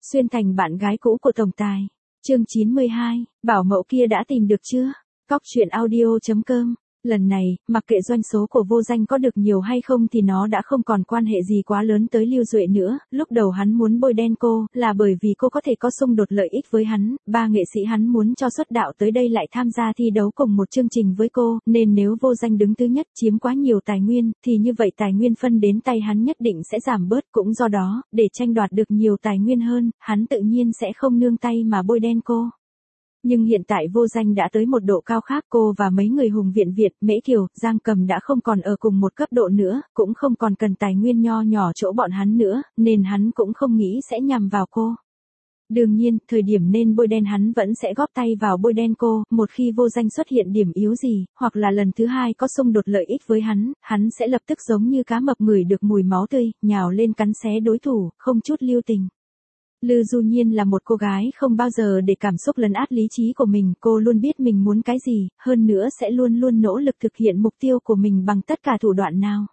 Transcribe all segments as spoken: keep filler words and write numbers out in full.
Xuyên thành bạn gái cũ của tổng tài. Chương chín mươi hai, bảo mẫu kia đã tìm được chưa? Cóc truyện audio chấm com. Lần này, mặc kệ doanh số của Vô Danh có được nhiều hay không thì nó đã không còn quan hệ gì quá lớn tới Lưu Duệ nữa. Lúc đầu hắn muốn bôi đen cô, là bởi vì cô có thể có xung đột lợi ích với hắn. Ba nghệ sĩ hắn muốn cho xuất đạo tới đây lại tham gia thi đấu cùng một chương trình với cô, nên nếu Vô Danh đứng thứ nhất chiếm quá nhiều tài nguyên, thì như vậy tài nguyên phân đến tay hắn nhất định sẽ giảm bớt. Cũng do đó, để tranh đoạt được nhiều tài nguyên hơn, hắn tự nhiên sẽ không nương tay mà bôi đen cô. Nhưng hiện tại Vô Danh đã tới một độ cao khác, cô và mấy người Hùng Viện Việt, Mễ Kiều, Giang Cầm đã không còn ở cùng một cấp độ nữa, cũng không còn cần tài nguyên nho nhỏ chỗ bọn hắn nữa, nên hắn cũng không nghĩ sẽ nhằm vào cô. Đương nhiên, thời điểm nên bôi đen hắn vẫn sẽ góp tay vào bôi đen cô, một khi Vô Danh xuất hiện điểm yếu gì, hoặc là lần thứ hai có xung đột lợi ích với hắn, hắn sẽ lập tức giống như cá mập ngửi được mùi máu tươi, nhào lên cắn xé đối thủ, không chút lưu tình. Lư Du Nhiên là một cô gái không bao giờ để cảm xúc lấn át lý trí của mình, cô luôn biết mình muốn cái gì, hơn nữa sẽ luôn luôn nỗ lực thực hiện mục tiêu của mình bằng tất cả thủ đoạn nào.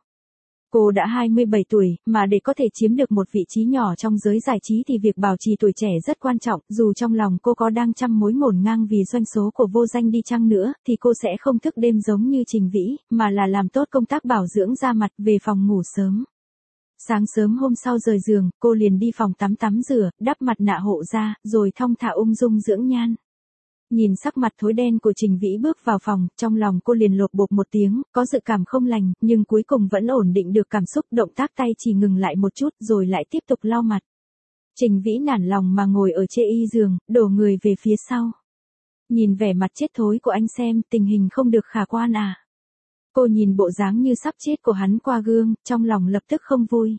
Cô đã hai mươi bảy tuổi, mà để có thể chiếm được một vị trí nhỏ trong giới giải trí thì việc bảo trì tuổi trẻ rất quan trọng, dù trong lòng cô có đang trăm mối ngổn ngang vì doanh số của Vô Danh đi chăng nữa, thì cô sẽ không thức đêm giống như Trình Vĩ, mà là làm tốt công tác bảo dưỡng da mặt, về phòng ngủ sớm. Sáng sớm hôm sau rời giường, cô liền đi phòng tắm tắm rửa, đắp mặt nạ hộ da, rồi thong thả ung dung dưỡng nhan. Nhìn sắc mặt thối đen của Trình Vĩ bước vào phòng, trong lòng cô liền lột bột một tiếng, có dự cảm không lành, nhưng cuối cùng vẫn ổn định được cảm xúc, động tác tay chỉ ngừng lại một chút rồi lại tiếp tục lau mặt. Trình Vĩ nản lòng mà ngồi ở chê y giường, đổ người về phía sau. Nhìn vẻ mặt chết thối của anh xem, tình hình không được khả quan à. Cô nhìn bộ dáng như sắp chết của hắn qua gương, trong lòng lập tức không vui.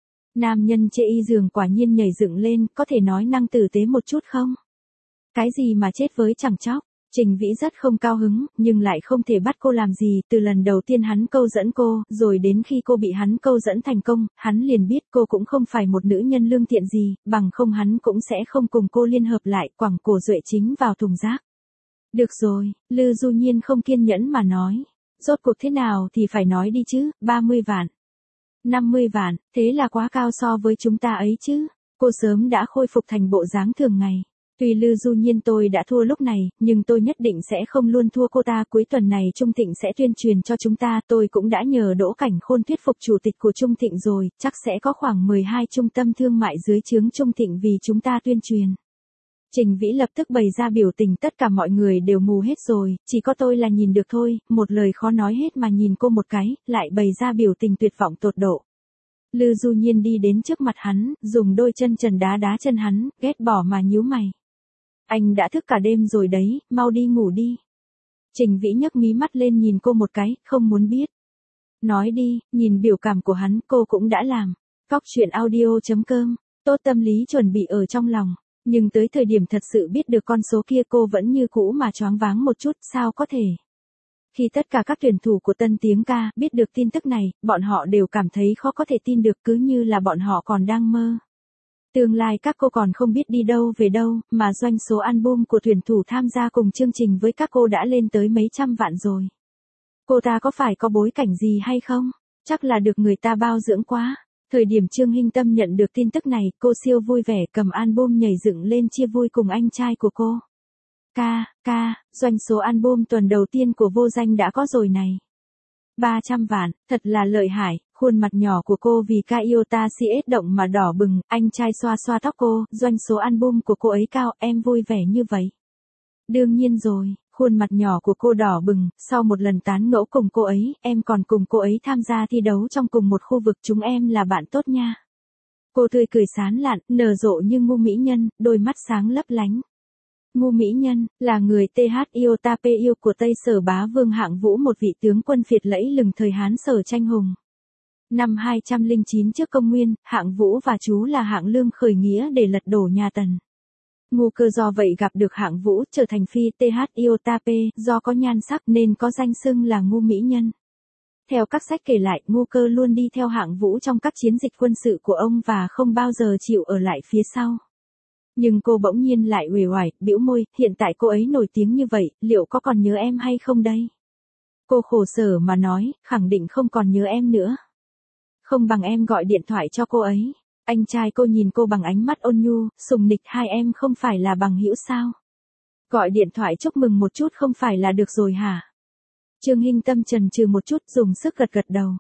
Nam nhân chê y giường quả nhiên nhảy dựng lên, có thể nói năng tử tế một chút không? Cái gì mà chết với chẳng chóc? Trình Vĩ rất không cao hứng, nhưng lại không thể bắt cô làm gì, từ lần đầu tiên hắn câu dẫn cô, rồi đến khi cô bị hắn câu dẫn thành công, hắn liền biết cô cũng không phải một nữ nhân lương thiện gì, bằng không hắn cũng sẽ không cùng cô liên hợp lại, quẳng cổ Duệ Chính vào thùng rác. Được rồi, Lư Du Nhiên không kiên nhẫn mà nói. Rốt cuộc thế nào thì phải nói đi chứ, ba mươi vạn. năm mươi vạn, thế là quá cao so với chúng ta ấy chứ. Cô sớm đã khôi phục thành bộ dáng thường ngày. Tuy Lư Du Nhiên tôi đã thua lúc này, nhưng tôi nhất định sẽ không luôn thua cô ta. Cuối tuần này Trung Thịnh sẽ tuyên truyền cho chúng ta. Tôi cũng đã nhờ Đỗ Cảnh Khôn thuyết phục chủ tịch của Trung Thịnh rồi. Chắc sẽ có khoảng mười hai trung tâm thương mại dưới trướng Trung Thịnh vì chúng ta tuyên truyền. Trình Vĩ lập tức bày ra biểu tình, tất cả mọi người đều mù hết rồi, chỉ có tôi là nhìn được thôi, một lời khó nói hết mà nhìn cô một cái, lại bày ra biểu tình tuyệt vọng tột độ. Lư Du Nhiên đi đến trước mặt hắn, dùng đôi chân trần đá đá chân hắn, ghét bỏ mà nhíu mày. Anh đã thức cả đêm rồi đấy, mau đi ngủ đi. Trình Vĩ nhấc mí mắt lên nhìn cô một cái, không muốn biết. Nói đi, nhìn biểu cảm của hắn, cô cũng đã làm. Cóc truyện audio chấm com, tốt tâm lý chuẩn bị ở trong lòng. Nhưng tới thời điểm thật sự biết được con số kia cô vẫn như cũ mà choáng váng một chút, sao có thể. Khi tất cả các tuyển thủ của Tân Tiếng Ca biết được tin tức này, bọn họ đều cảm thấy khó có thể tin được, cứ như là bọn họ còn đang mơ. Tương lai các cô còn không biết đi đâu về đâu, mà doanh số album của tuyển thủ tham gia cùng chương trình với các cô đã lên tới mấy trăm vạn rồi. Cô ta có phải có bối cảnh gì hay không? Chắc là được người ta bao dưỡng quá. Thời điểm Trương Hinh Tâm nhận được tin tức này, cô siêu vui vẻ cầm album nhảy dựng lên chia vui cùng anh trai của cô. Ca, ca, doanh số album tuần đầu tiên của Vô Danh đã có rồi này. ba trăm vạn, thật là lợi hại, khuôn mặt nhỏ của cô vì ca yêu ta si ết động mà đỏ bừng, anh trai xoa xoa tóc cô, doanh số album của cô ấy cao, em vui vẻ như vậy. Đương nhiên rồi. Khuôn mặt nhỏ của cô đỏ bừng, sau một lần tán ngẫu cùng cô ấy, em còn cùng cô ấy tham gia thi đấu trong cùng một khu vực, chúng em là bạn tốt nha. Cô tươi cười sán lạn, nở rộ như ngu mỹ nhân, đôi mắt sáng lấp lánh. Ngu mỹ nhân, là người tê hát Iota P yêu của Tây Sở Bá Vương Hạng Vũ, một vị tướng quân phiệt lẫy lừng thời Hán Sở Tranh Hùng. Năm hai trăm lẻ chín trước công nguyên, Hạng Vũ và chú là Hạng Lương khởi nghĩa để lật đổ nhà Tần. Ngu Cơ do vậy gặp được Hạng Vũ, trở thành phi tê hát Iota P, do có nhan sắc nên có danh xưng là ngu mỹ nhân. Theo các sách kể lại, Ngu Cơ luôn đi theo Hạng Vũ trong các chiến dịch quân sự của ông và không bao giờ chịu ở lại phía sau. Nhưng cô bỗng nhiên lại uể oải, bĩu môi, hiện tại cô ấy nổi tiếng như vậy, liệu có còn nhớ em hay không đây? Cô khổ sở mà nói, khẳng định không còn nhớ em nữa. Không bằng em gọi điện thoại cho cô ấy. Anh trai cô nhìn cô bằng ánh mắt ôn nhu, sùng nịch, hai em không phải là bằng hữu sao? Gọi điện thoại chúc mừng một chút không phải là được rồi hả? Trương Hinh Tâm chần chừ một chút, dùng sức gật gật đầu.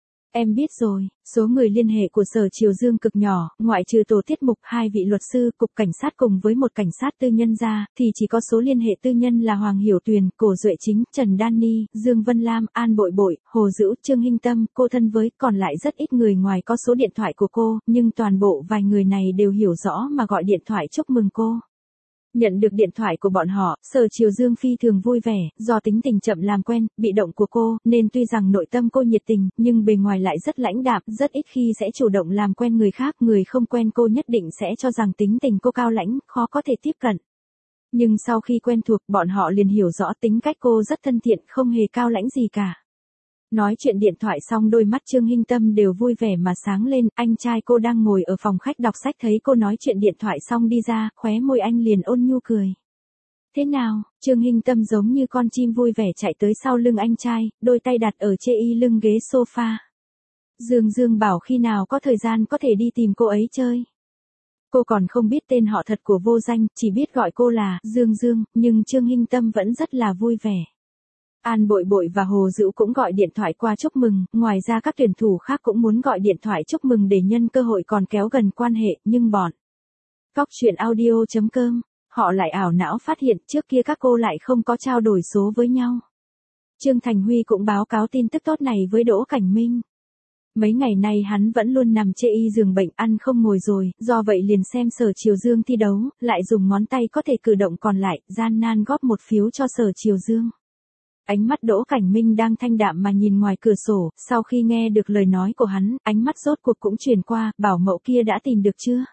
Em biết rồi, số người liên hệ của Sở Triều Dương cực nhỏ, ngoại trừ tổ tiết mục, hai vị luật sư, cục cảnh sát cùng với một cảnh sát tư nhân ra, thì chỉ có số liên hệ tư nhân là Hoàng Hiểu Tuyền, Cổ Duệ Chính, Trần Đan Ni, Dương Vân Lam, An Bội Bội, Hồ Dữu, Trương Hinh Tâm, cô thân với, còn lại rất ít người ngoài có số điện thoại của cô, nhưng toàn bộ vài người này đều hiểu rõ mà gọi điện thoại chúc mừng cô. Nhận được điện thoại của bọn họ, Sở Triều Dương phi thường vui vẻ, do tính tình chậm làm quen, bị động của cô, nên tuy rằng nội tâm cô nhiệt tình, nhưng bề ngoài lại rất lãnh đạm, rất ít khi sẽ chủ động làm quen người khác, người không quen cô nhất định sẽ cho rằng tính tình cô cao lãnh, khó có thể tiếp cận. Nhưng sau khi quen thuộc, bọn họ liền hiểu rõ tính cách cô rất thân thiện, không hề cao lãnh gì cả. Nói chuyện điện thoại xong đôi mắt Trương Hinh Tâm đều vui vẻ mà sáng lên, anh trai cô đang ngồi ở phòng khách đọc sách thấy cô nói chuyện điện thoại xong đi ra, khóe môi anh liền ôn nhu cười. Thế nào, Trương Hinh Tâm giống như con chim vui vẻ chạy tới sau lưng anh trai, đôi tay đặt ở chê y lưng ghế sofa. Dương Dương bảo khi nào có thời gian có thể đi tìm cô ấy chơi. Cô còn không biết tên họ thật của Vô Danh, chỉ biết gọi cô là Dương Dương, nhưng Trương Hinh Tâm vẫn rất là vui vẻ. An Bội Bội và Hồ Dữu cũng gọi điện thoại qua chúc mừng, ngoài ra các tuyển thủ khác cũng muốn gọi điện thoại chúc mừng để nhân cơ hội còn kéo gần quan hệ, nhưng bọn Cóc Truyện Audio chấm com, họ lại ảo não phát hiện trước kia các cô lại không có trao đổi số với nhau. Trương Thành Huy cũng báo cáo tin tức tốt này với Đỗ Cảnh Minh. Mấy ngày nay hắn vẫn luôn nằm chê y giường bệnh, ăn không ngồi rồi, do vậy liền xem Sở Triều Dương thi đấu, lại dùng ngón tay có thể cử động còn lại, gian nan góp một phiếu cho Sở Triều Dương. Ánh mắt Đỗ Cảnh Minh đang thanh đạm mà nhìn ngoài cửa sổ, sau khi nghe được lời nói của hắn, ánh mắt rốt cuộc cũng chuyển qua, bảo mẫu kia đã tìm được chưa?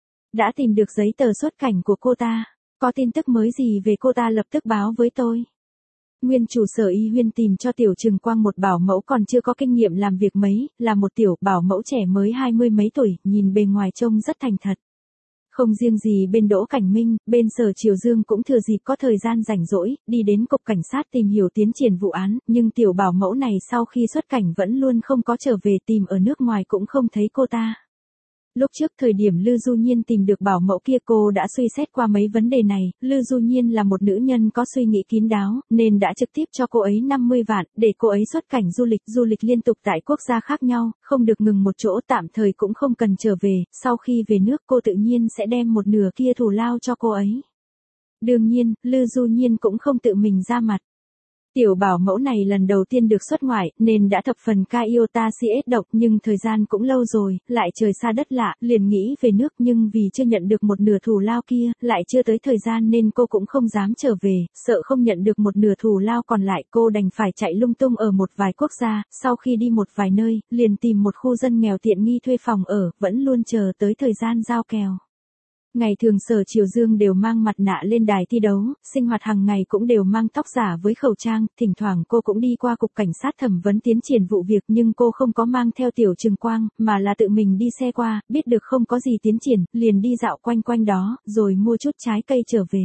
Đã tìm được giấy tờ xuất cảnh của cô ta, có tin tức mới gì về cô ta lập tức báo với tôi. Nguyên chủ Sở Y Huyên tìm cho Tiểu Trừng Quang một bảo mẫu còn chưa có kinh nghiệm làm việc mấy, là một tiểu bảo mẫu trẻ mới hai mươi mấy tuổi, nhìn bề ngoài trông rất thành thật. Không riêng gì bên Đỗ Cảnh Minh, bên Sở Triều Dương cũng thừa dịp có thời gian rảnh rỗi, đi đến cục cảnh sát tìm hiểu tiến triển vụ án, nhưng tiểu bảo mẫu này sau khi xuất cảnh vẫn luôn không có trở về, tìm ở nước ngoài cũng không thấy cô ta. Lúc trước thời điểm Lư Du Nhiên tìm được bảo mẫu kia cô đã suy xét qua mấy vấn đề này, Lư Du Nhiên là một nữ nhân có suy nghĩ kín đáo, nên đã trực tiếp cho cô ấy năm mươi vạn, để cô ấy xuất cảnh du lịch, du lịch liên tục tại quốc gia khác nhau, không được ngừng một chỗ, tạm thời cũng không cần trở về, sau khi về nước cô tự nhiên sẽ đem một nửa kia thù lao cho cô ấy. Đương nhiên, Lư Du Nhiên cũng không tự mình ra mặt. Tiểu bảo mẫu này lần đầu tiên được xuất ngoại, nên đã thập phần ca yêu ta si ết độc, nhưng thời gian cũng lâu rồi, lại trời xa đất lạ, liền nghĩ về nước, nhưng vì chưa nhận được một nửa thù lao kia, lại chưa tới thời gian nên cô cũng không dám trở về, sợ không nhận được một nửa thù lao còn lại, cô đành phải chạy lung tung ở một vài quốc gia, sau khi đi một vài nơi, liền tìm một khu dân nghèo tiện nghi thuê phòng ở, vẫn luôn chờ tới thời gian giao kèo. Ngày thường Sở Triều Dương đều mang mặt nạ lên đài thi đấu, sinh hoạt hàng ngày cũng đều mang tóc giả với khẩu trang, thỉnh thoảng cô cũng đi qua cục cảnh sát thẩm vấn tiến triển vụ việc, nhưng cô không có mang theo Tiểu Trừng Quang, mà là tự mình đi xe qua, biết được không có gì tiến triển, liền đi dạo quanh quanh đó, rồi mua chút trái cây trở về.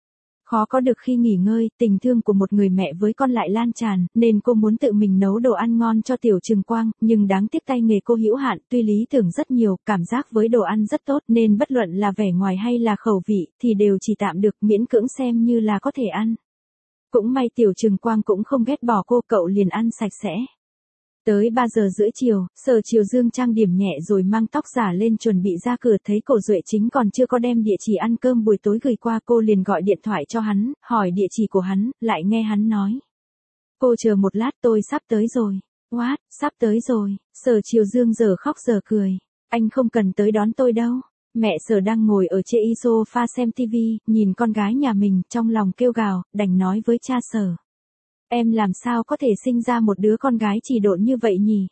Khó có được khi nghỉ ngơi, tình thương của một người mẹ với con lại lan tràn, nên cô muốn tự mình nấu đồ ăn ngon cho Tiểu Trừng Quang, nhưng đáng tiếc tay nghề cô hữu hạn, tuy lý tưởng rất nhiều, cảm giác với đồ ăn rất tốt, nên bất luận là vẻ ngoài hay là khẩu vị, thì đều chỉ tạm được, miễn cưỡng xem như là có thể ăn. Cũng may Tiểu Trừng Quang cũng không ghét bỏ cô, cậu liền ăn sạch sẽ. Tới ba giờ rưỡi chiều, Sở Triều Dương trang điểm nhẹ rồi mang tóc giả lên chuẩn bị ra cửa, thấy Cổ Duệ Chính còn chưa có đem địa chỉ ăn cơm buổi tối gửi qua, cô liền gọi điện thoại cho hắn, hỏi địa chỉ của hắn, lại nghe hắn nói. Cô chờ một lát, tôi sắp tới rồi. What, sắp tới rồi, Sở Triều Dương giờ khóc giờ cười. Anh không cần tới đón tôi đâu. Mẹ Sở đang ngồi ở chê y sofa xem tivi, nhìn con gái nhà mình, trong lòng kêu gào, đành nói với cha Sở. Em làm sao có thể sinh ra một đứa con gái chỉ độn như vậy nhỉ?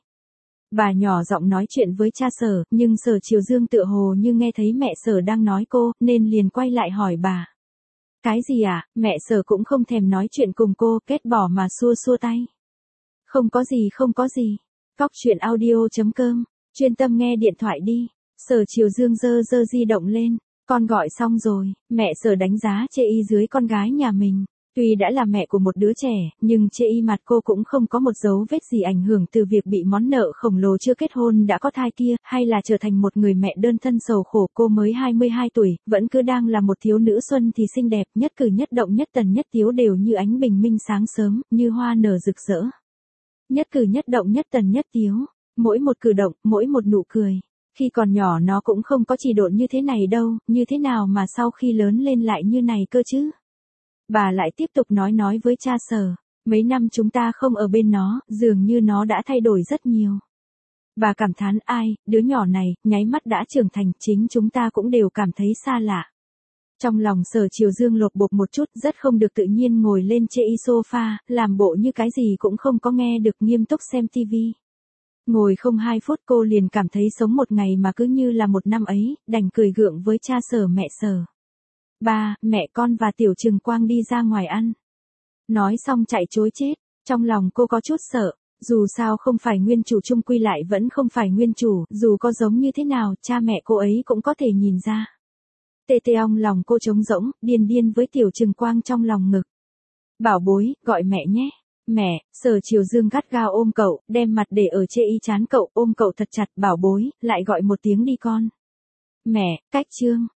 Bà nhỏ giọng nói chuyện với cha Sở, nhưng Sở Triều Dương tựa hồ như nghe thấy mẹ Sở đang nói cô, nên liền quay lại hỏi bà. Cái gì à, mẹ Sở cũng không thèm nói chuyện cùng cô, kết bỏ mà xua xua tay. Không có gì không có gì. Cóc Truyện Audio chấm com, chuyên tâm nghe điện thoại đi. Sở Triều Dương giơ giơ di động lên, con gọi xong rồi, mẹ Sở đánh giá chê y dưới con gái nhà mình. Tuy đã là mẹ của một đứa trẻ, nhưng chê y mặt cô cũng không có một dấu vết gì ảnh hưởng từ việc bị món nợ khổng lồ chưa kết hôn đã có thai kia, hay là trở thành một người mẹ đơn thân sầu khổ. Cô mới hai mươi hai tuổi, vẫn cứ đang là một thiếu nữ xuân thì xinh đẹp, nhất cử nhất động nhất tần nhất tiếu đều như ánh bình minh sáng sớm, như hoa nở rực rỡ. Nhất cử nhất động nhất tần nhất tiếu, mỗi một cử động, mỗi một nụ cười. Khi còn nhỏ nó cũng không có chỉ độn như thế này đâu, như thế nào mà sau khi lớn lên lại như này cơ chứ? Bà lại tiếp tục nói nói với cha Sở, mấy năm chúng ta không ở bên nó, dường như nó đã thay đổi rất nhiều. Bà cảm thán ai, đứa nhỏ này, nháy mắt đã trưởng thành, chính chúng ta cũng đều cảm thấy xa lạ. Trong lòng Sở Triều Dương lột bột một chút, rất không được tự nhiên ngồi lên chê y sofa, làm bộ như cái gì cũng không có nghe được, nghiêm túc xem tivi. Ngồi không hai phút cô liền cảm thấy sống một ngày mà cứ như là một năm ấy, đành cười gượng với cha Sở mẹ Sở. Ba, mẹ con và Tiểu Trừng Quang đi ra ngoài ăn. Nói xong chạy chối chết, trong lòng cô có chút sợ, dù sao không phải nguyên chủ chung quy lại vẫn không phải nguyên chủ, dù có giống như thế nào, cha mẹ cô ấy cũng có thể nhìn ra. Tê tê ong lòng cô trống rỗng, điên điên với Tiểu Trừng Quang trong lòng ngực. Bảo bối, gọi mẹ nhé. Mẹ, Sở Triều Dương gắt gao ôm cậu, đem mặt để ở chê y trán cậu, ôm cậu thật chặt, bảo bối, lại gọi một tiếng đi con. Mẹ, cách chương.